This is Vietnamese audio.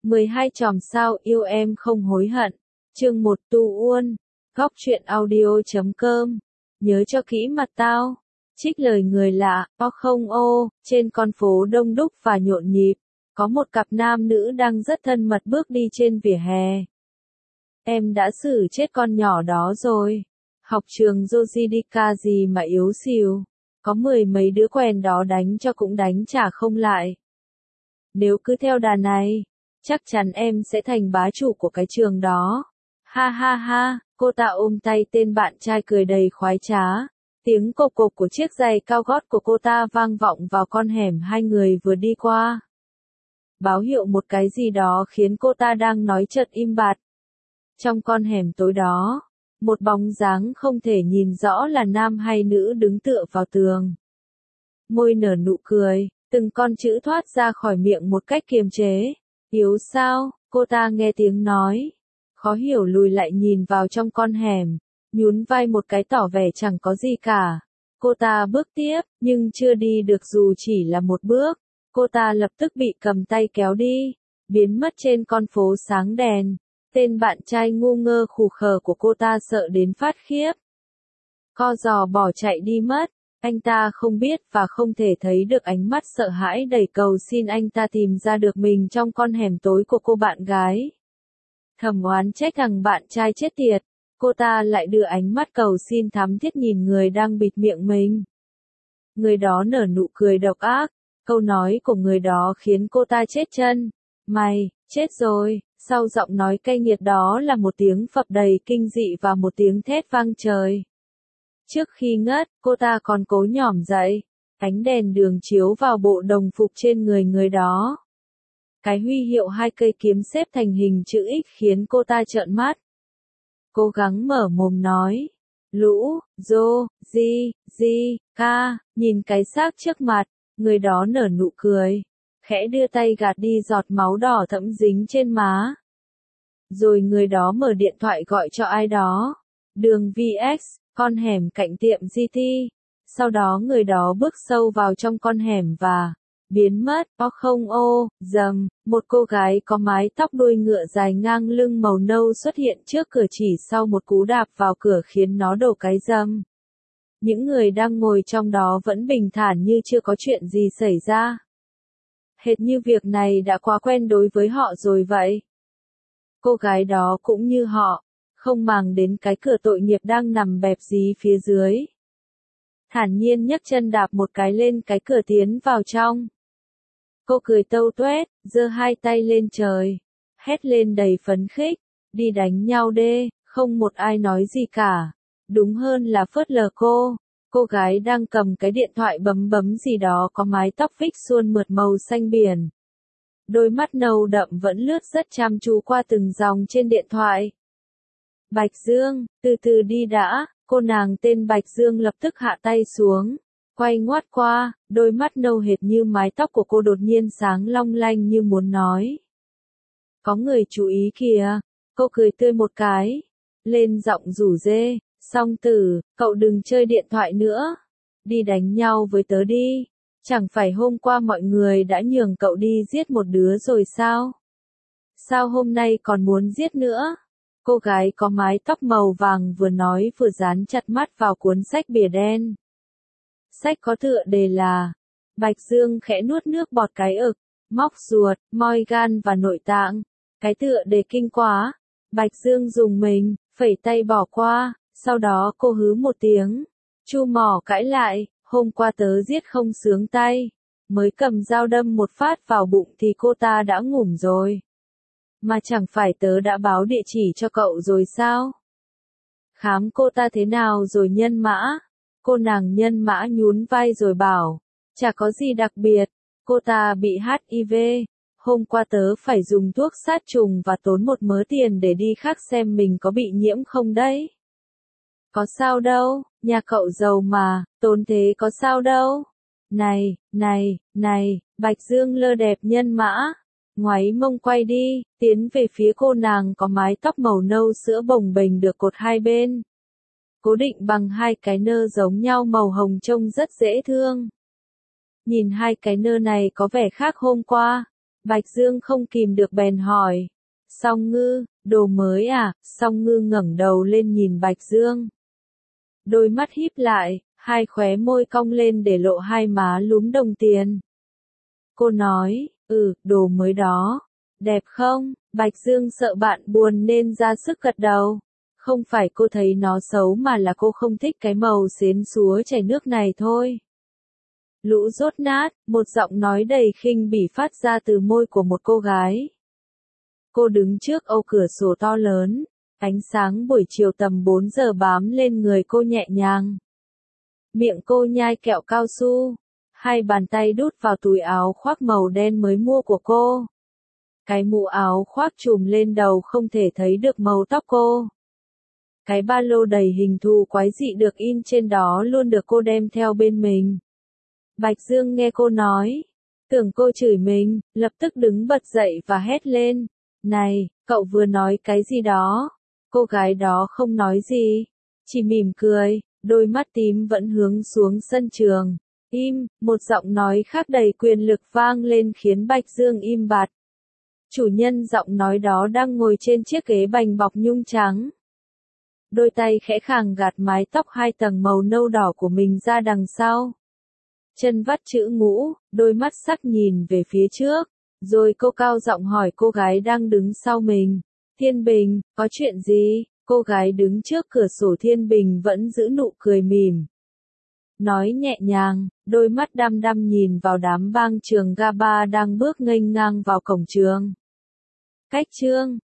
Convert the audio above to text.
12 chòm sao yêu em không hối hận. Chương 1 Tu Uôn. Góc truyện audio.com. Nhớ cho kỹ mặt tao. Trích lời người lạ, không ô, trên con phố đông đúc và nhộn nhịp, có một cặp nam nữ đang rất thân mật bước đi trên vỉa hè. Em đã xử chết con nhỏ đó rồi. Học trường Yojidika gì mà yếu xìu. Có mười mấy đứa quèn đó đánh cho cũng đánh trả không lại. Nếu cứ theo đà này, chắc chắn em sẽ thành bá chủ của cái trường đó. Ha ha ha, cô ta ôm tay tên bạn trai cười đầy khoái trá. Tiếng cộc cộc của chiếc giày cao gót của cô ta vang vọng vào con hẻm hai người vừa đi qua. Báo hiệu một cái gì đó khiến cô ta đang nói chợt im bặt. Trong con hẻm tối đó, một bóng dáng không thể nhìn rõ là nam hay nữ đứng tựa vào tường. Môi nở nụ cười, từng con chữ thoát ra khỏi miệng một cách kiềm chế. Yếu sao? Cô ta nghe tiếng nói. Khó hiểu lùi lại nhìn vào trong con hẻm, nhún vai một cái tỏ vẻ chẳng có gì cả. Cô ta bước tiếp, nhưng chưa đi được dù chỉ là một bước. Cô ta lập tức bị cầm tay kéo đi, biến mất trên con phố sáng đèn. Tên bạn trai ngu ngơ khù khờ của cô ta sợ đến phát khiếp. Co giò bỏ chạy đi mất. Anh ta không biết và không thể thấy được ánh mắt sợ hãi đầy cầu xin anh ta tìm ra được mình trong con hẻm tối của cô bạn gái. Thầm oán trách thằng bạn trai chết tiệt, cô ta lại đưa ánh mắt cầu xin thắm thiết nhìn người đang bịt miệng mình. Người đó nở nụ cười độc ác, câu nói của người đó khiến cô ta chết chân. Mày, chết rồi. Sau giọng nói cay nghiệt đó là một tiếng phập đầy kinh dị và một tiếng thét vang trời. Trước khi ngất, cô ta còn cố nhỏm dậy. Ánh đèn đường chiếu vào bộ đồng phục trên người đó. Cái huy hiệu hai cây kiếm xếp thành hình chữ X khiến cô ta trợn mắt. Cố gắng mở mồm nói. Lũ, Dô, Di, Ca, nhìn cái xác trước mặt, người đó nở nụ cười. Khẽ đưa tay gạt đi giọt máu đỏ thẫm dính trên má. Rồi người đó mở điện thoại gọi cho ai đó. Đường VX, con hẻm cạnh tiệm GT. Sau đó người đó bước sâu vào trong con hẻm và biến mất. Không ô, dầm, một cô gái có mái tóc đuôi ngựa dài ngang lưng màu nâu xuất hiện trước cửa chỉ sau một cú đạp vào cửa khiến nó đổ cái rầm. Những người đang ngồi trong đó vẫn bình thản như chưa có chuyện gì xảy ra. Hệt như việc này đã quá quen đối với họ rồi vậy. Cô gái đó cũng như họ, không màng đến cái cửa tội nghiệp đang nằm bẹp dí phía dưới. Thản nhiên nhấc chân đạp một cái lên cái cửa tiến vào trong. Cô cười tâu tuét, giơ hai tay lên trời, hét lên đầy phấn khích, đi đánh nhau đê, không một ai nói gì cả. Đúng hơn là phớt lờ cô. Cô gái đang cầm cái điện thoại bấm gì đó có mái tóc vích suôn mượt màu xanh biển. Đôi mắt nâu đậm vẫn lướt rất chăm chú qua từng dòng trên điện thoại. Bạch Dương, từ từ đi đã, cô nàng tên Bạch Dương lập tức hạ tay xuống, quay ngoắt qua, đôi mắt nâu hệt như mái tóc của cô đột nhiên sáng long lanh như muốn nói. Có người chú ý kìa, cô cười tươi một cái, lên giọng rủ rê, Song Tử, cậu đừng chơi điện thoại nữa, đi đánh nhau với tớ đi. Chẳng phải hôm qua mọi người đã nhường cậu đi giết một đứa rồi sao? Sao hôm nay còn muốn giết nữa? Cô gái có mái tóc màu vàng vừa nói vừa dán chặt mắt vào cuốn sách bìa đen. Sách có tựa đề là Bạch Dương khẽ nuốt nước bọt cái ực, móc ruột, moi gan và nội tạng. Cái tựa đề kinh quá. Bạch Dương dùng mình, phẩy tay bỏ qua, sau đó cô hứ một tiếng. Chu mỏ cãi lại. Hôm qua tớ giết không sướng tay, mới cầm dao đâm một phát vào bụng thì cô ta đã ngủm rồi. Mà chẳng phải tớ đã báo địa chỉ cho cậu rồi sao? Khám cô ta thế nào rồi Nhân Mã? Cô nàng Nhân Mã nhún vai rồi bảo, chả có gì đặc biệt, cô ta bị HIV. Hôm qua tớ phải dùng thuốc sát trùng và tốn một mớ tiền để đi khắc xem mình có bị nhiễm không đấy. Có sao đâu, nhà cậu giàu mà, tốn thế có sao đâu. Này, Bạch Dương lơ đẹp Nhân Mã. Ngoáy mông quay đi, tiến về phía cô nàng có mái tóc màu nâu sữa bồng bềnh được cột hai bên. Cố định bằng hai cái nơ giống nhau màu hồng trông rất dễ thương. Nhìn hai cái nơ này có vẻ khác hôm qua. Bạch Dương không kìm được bèn hỏi. Song Ngư, đồ mới à? Song Ngư ngẩng đầu lên nhìn Bạch Dương. Đôi mắt híp lại, hai khóe môi cong lên để lộ hai má lúm đồng tiền. Cô nói, đồ mới đó. Đẹp không? Bạch Dương sợ bạn buồn nên ra sức gật đầu. Không phải cô thấy nó xấu mà là cô không thích cái màu xến xúa chảy nước này thôi. Lũ dốt nát, một giọng nói đầy khinh bỉ phát ra từ môi của một cô gái. Cô đứng trước ô cửa sổ to lớn, ánh sáng buổi chiều tầm 4 giờ bám lên người cô nhẹ nhàng. Miệng cô nhai kẹo cao su, hai bàn tay đút vào túi áo khoác màu đen mới mua của cô. Cái mũ áo khoác trùm lên đầu không thể thấy được màu tóc cô. Cái ba lô đầy hình thù quái dị được in trên đó luôn được cô đem theo bên mình. Bạch Dương nghe cô nói, tưởng cô chửi mình, lập tức đứng bật dậy và hét lên. Này, cậu vừa nói cái gì đó? Cô gái đó không nói gì, chỉ mỉm cười, đôi mắt tím vẫn hướng xuống sân trường. Im, một giọng nói khác đầy quyền lực vang lên khiến Bạch Dương im bặt. Chủ nhân giọng nói đó đang ngồi trên chiếc ghế bành bọc nhung trắng. Đôi tay khẽ khàng gạt mái tóc hai tầng màu nâu đỏ của mình ra đằng sau. Chân vắt chữ ngũ, đôi mắt sắc nhìn về phía trước, rồi cô cao giọng hỏi cô gái đang đứng sau mình. Thiên Bình, có chuyện gì? Cô gái đứng trước cửa sổ Thiên Bình vẫn giữ nụ cười mỉm. Nói nhẹ nhàng, đôi mắt đăm đăm nhìn vào đám bang trường GA3 đang bước nghênh ngang vào cổng trường. Cách chương